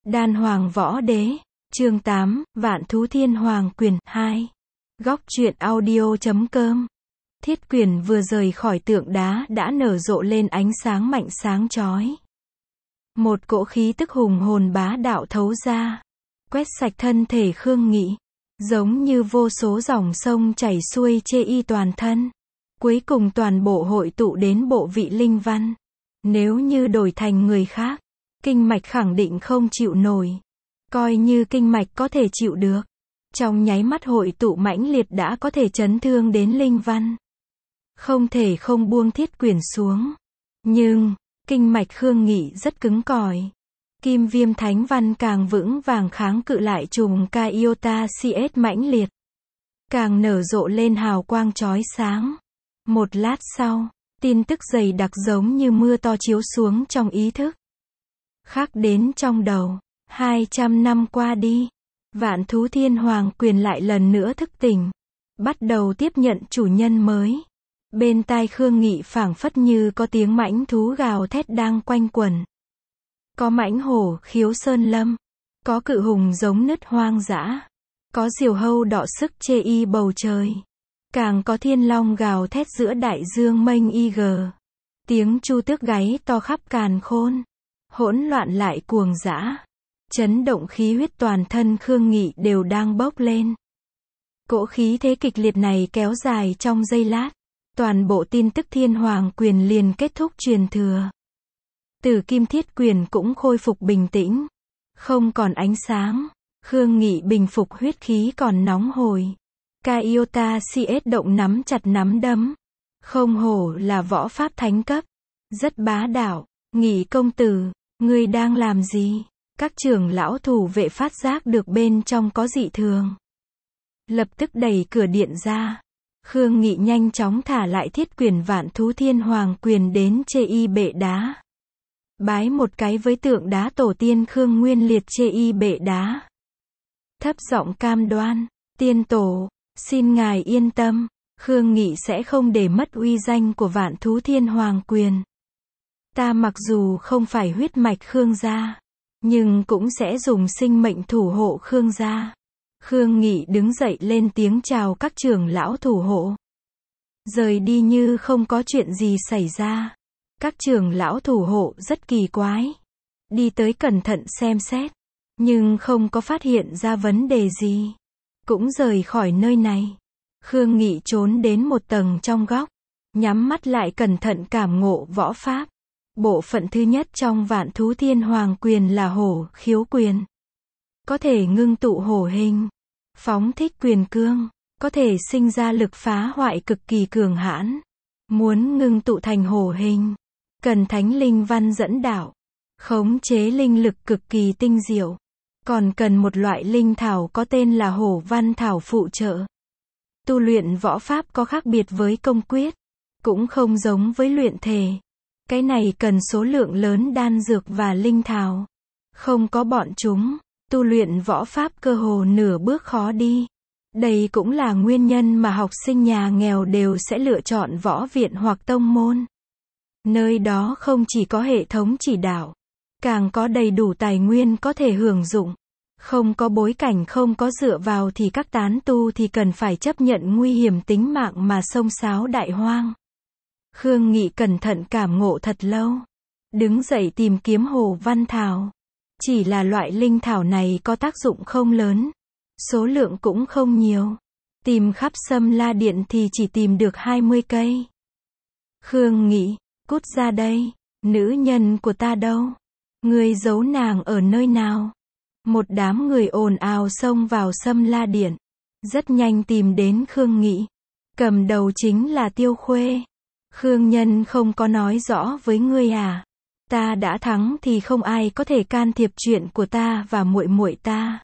Đan Hoàng Võ Đế, chương 8, Vạn Thú Thiên Hoàng Quyền 2. Góc truyện audio.com. Thiết quyền vừa rời khỏi tượng đá đã nở rộ lên ánh sáng mạnh sáng chói. Một cỗ khí tức hùng hồn bá đạo thấu ra, quét sạch thân thể Khương Nghị, giống như vô số dòng sông chảy xuôi chê y toàn thân. Cuối cùng toàn bộ hội tụ đến bộ vị linh văn. Nếu như đổi thành người khác, kinh mạch khẳng định không chịu nổi. Coi như kinh mạch có thể chịu được, trong nháy mắt hội tụ mãnh liệt đã có thể chấn thương đến linh văn. Không thể không buông thiết quyền xuống. Nhưng, kinh mạch Khương Nghị rất cứng cỏi. Kim viêm thánh văn càng vững vàng kháng cự lại trùng ca iota CS mãnh liệt. Càng nở rộ lên hào quang chói sáng. Một lát sau, tin tức dày đặc giống như mưa to chiếu xuống trong ý thức. Khắc đến trong đầu. 200 năm qua đi, Vạn Thú Thiên Hoàng Quyền lại lần nữa thức tỉnh, bắt đầu tiếp nhận chủ nhân mới. Bên tai Khương Nghị phảng phất như có tiếng mãnh thú gào thét đang quanh quẩn. Có mãnh hổ khiếu sơn lâm, có cự hùng giống nứt hoang dã, có diều hâu đọ sức chê y bầu trời, càng có thiên long gào thét giữa đại dương mênh ig. Tiếng chu tước gáy to khắp càn khôn, hỗn loạn lại cuồng dã. Chấn động khí huyết toàn thân Khương Nghị đều đang bốc lên. Cỗ khí thế kịch liệt này kéo dài trong giây lát. Toàn bộ tin tức Thiên Hoàng Quyền liền kết thúc truyền thừa. Tử Kim Thiết Quyền cũng khôi phục bình tĩnh. Không còn ánh sáng. Khương Nghị bình phục huyết khí còn nóng hổi. Iota CS động nắm chặt nắm đấm. Không hổ là võ pháp thánh cấp. Rất bá đạo. Nghị công tử, ngươi đang làm gì? Các trưởng lão thủ vệ phát giác được bên trong có dị thường. Lập tức đẩy cửa điện ra. Khương Nghị nhanh chóng thả lại thiết quyền Vạn Thú Thiên Hoàng Quyền đến chê y bệ đá. Bái một cái với tượng đá tổ tiên Khương Nguyên Liệt chê y bệ đá. Thấp giọng cam đoan, tiên tổ, xin ngài yên tâm, Khương Nghị sẽ không để mất uy danh của Vạn Thú Thiên Hoàng Quyền. Ta mặc dù không phải huyết mạch Khương gia, nhưng cũng sẽ dùng sinh mệnh thủ hộ Khương gia. Khương Nghị đứng dậy lên tiếng chào các trưởng lão thủ hộ. Rời đi như không có chuyện gì xảy ra. Các trưởng lão thủ hộ rất kỳ quái. Đi tới cẩn thận xem xét, nhưng không có phát hiện ra vấn đề gì. Cũng rời khỏi nơi này. Khương Nghị trốn đến một tầng trong góc, nhắm mắt lại cẩn thận cảm ngộ võ pháp. Bộ phận thứ nhất trong Vạn Thú Thiên Hoàng Quyền là hổ khiếu quyền. Có thể ngưng tụ hổ hình. Phóng thích quyền cương. Có thể sinh ra lực phá hoại cực kỳ cường hãn. Muốn ngưng tụ thành hổ hình, cần thánh linh văn dẫn đạo. Khống chế linh lực cực kỳ tinh diệu. Còn cần một loại linh thảo có tên là hổ văn thảo phụ trợ. Tu luyện võ pháp có khác biệt với công quyết. Cũng không giống với luyện thể. Cái này cần số lượng lớn đan dược và linh thảo. Không có bọn chúng, tu luyện võ pháp cơ hồ nửa bước khó đi. Đây cũng là nguyên nhân mà học sinh nhà nghèo đều sẽ lựa chọn võ viện hoặc tông môn. Nơi đó không chỉ có hệ thống chỉ đạo, càng có đầy đủ tài nguyên có thể hưởng dụng. Không có bối cảnh không có dựa vào thì các tán tu thì cần phải chấp nhận nguy hiểm tính mạng mà xông xáo đại hoang. Khương Nghị cẩn thận cảm ngộ thật lâu. Đứng dậy tìm kiếm hổ văn thảo. Chỉ là loại linh thảo này có tác dụng không lớn. Số lượng cũng không nhiều. Tìm khắp Sâm La Điện thì chỉ tìm được 20 cây. Khương Nghị, cút ra đây. Nữ nhân của ta đâu? Ngươi giấu nàng ở nơi nào? Một đám người ồn ào xông vào Sâm La Điện. Rất nhanh tìm đến Khương Nghị. Cầm đầu chính là Tiêu Khuê. Khương nhân không có nói rõ với ngươi à? Ta đã thắng thì không ai có thể can thiệp chuyện của ta và muội muội ta.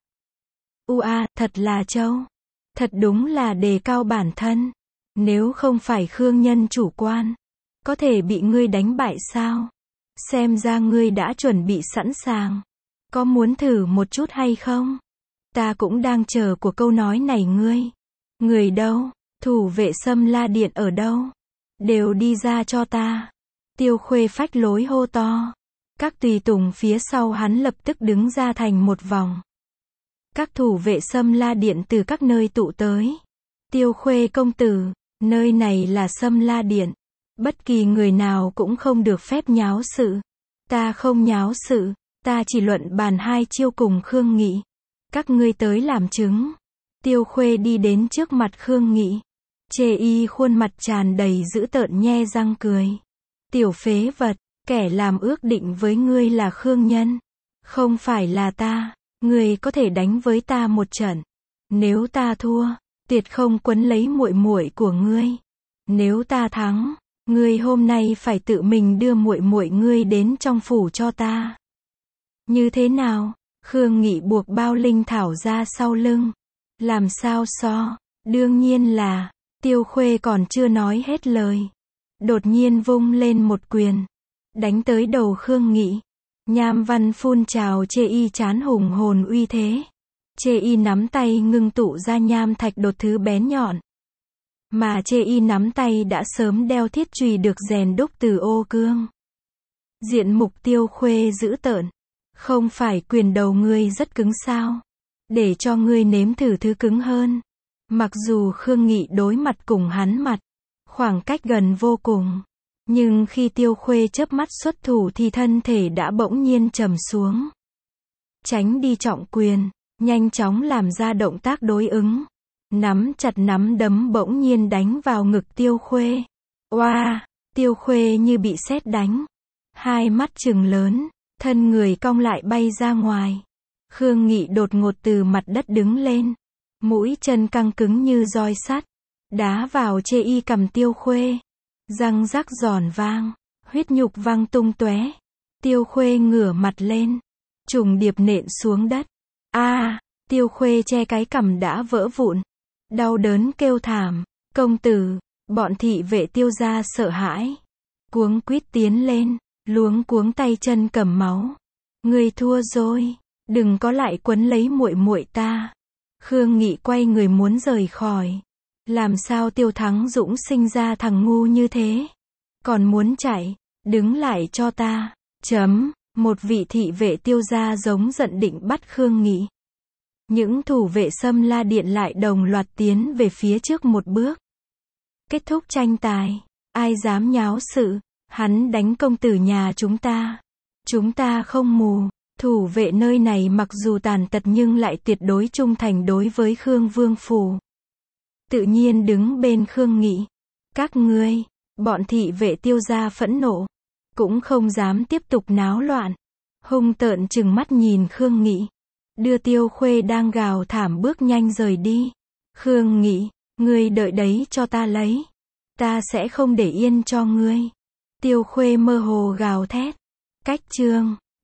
Thật là trâu. Thật đúng là đề cao bản thân. Nếu không phải Khương nhân chủ quan, có thể bị ngươi đánh bại sao? Xem ra ngươi đã chuẩn bị sẵn sàng. Có muốn thử một chút hay không? Ta cũng đang chờ của câu nói này ngươi. Người đâu? Thủ vệ Sâm La Điện ở đâu? Đều đi ra cho ta. Tiêu Khuê phách lối hô to. Các tùy tùng phía sau hắn lập tức đứng ra thành một vòng. Các thủ vệ Sâm La Điện từ các nơi tụ tới. Tiêu Khuê công tử, nơi này là Sâm La Điện. Bất kỳ người nào cũng không được phép nháo sự. Ta không nháo sự, ta chỉ luận bàn 2 chiêu cùng Khương Nghị. Các ngươi tới làm chứng. Tiêu Khuê đi đến trước mặt Khương Nghị. Chê y khuôn mặt tràn đầy dữ tợn nhe răng cười. Tiểu phế vật, kẻ làm ước định với ngươi là Khương Nhân. Không phải là ta, ngươi có thể đánh với ta một trận. Nếu ta thua, tuyệt không quấn lấy muội muội của ngươi. Nếu ta thắng, ngươi hôm nay phải tự mình đưa muội muội ngươi đến trong phủ cho ta. Như thế nào? Khương Nghị buộc bao linh thảo ra sau lưng. Làm sao so? Đương nhiên là, Tiêu Khuê còn chưa nói hết lời. Đột nhiên vung lên một quyền. Đánh tới đầu Khương Nghị. Nham văn phun trào chê y chán hùng hồn uy thế. Chê y nắm tay ngưng tụ ra nham thạch đột thứ bén nhọn. Mà chê y nắm tay đã sớm đeo thiết chùy được rèn đúc từ ô cương. Diện mục Tiêu Khuê dữ tợn. Không phải quyền đầu ngươi rất cứng sao? Để cho ngươi nếm thử thứ cứng hơn. Mặc dù Khương Nghị đối mặt cùng hắn mặt, khoảng cách gần vô cùng. Nhưng khi Tiêu Khuê chớp mắt xuất thủ thì thân thể đã bỗng nhiên trầm xuống. Tránh đi trọng quyền, nhanh chóng làm ra động tác đối ứng. Nắm chặt nắm đấm bỗng nhiên đánh vào ngực Tiêu Khuê. Oa, Tiêu Khuê như bị sét đánh. Hai mắt trừng lớn, thân người cong lại bay ra ngoài. Khương Nghị đột ngột từ mặt đất đứng lên. Mũi chân căng cứng như roi sắt. Đá vào chê y cầm Tiêu Khuê. Răng rắc giòn vang, huyết nhục văng tung tóe. Tiêu Khuê ngửa mặt lên, trùng điệp nện xuống đất. Tiêu Khuê che cái cằm đã vỡ vụn. Đau đớn kêu thảm. Công tử, bọn thị vệ Tiêu gia sợ hãi. Cuống quýt tiến lên, luống cuống tay chân cầm máu. Ngươi thua rồi, đừng có lại quấn lấy muội muội ta. Khương Nghị quay người muốn rời khỏi. Làm sao Tiêu Thắng Dũng sinh ra thằng ngu như thế? Còn muốn chạy, đứng lại cho ta. Một vị thị vệ Tiêu gia giống giận định bắt Khương Nghị. Những thủ vệ Sâm La Điện lại đồng loạt tiến về phía trước một bước. Kết thúc tranh tài, ai dám nháo sự, hắn đánh công tử nhà chúng ta. Chúng ta không mù, thủ vệ nơi này mặc dù tàn tật nhưng lại tuyệt đối trung thành đối với Khương Vương phủ. Tự nhiên đứng bên Khương Nghị. Các ngươi, bọn thị vệ Tiêu gia phẫn nộ, cũng không dám tiếp tục náo loạn. Hung tợn trừng mắt nhìn Khương Nghị. Đưa Tiêu Khuê đang gào thảm bước nhanh rời đi. Khương Nghị, ngươi đợi đấy cho ta lấy. Ta sẽ không để yên cho ngươi. Tiêu Khuê mơ hồ gào thét. Cách chương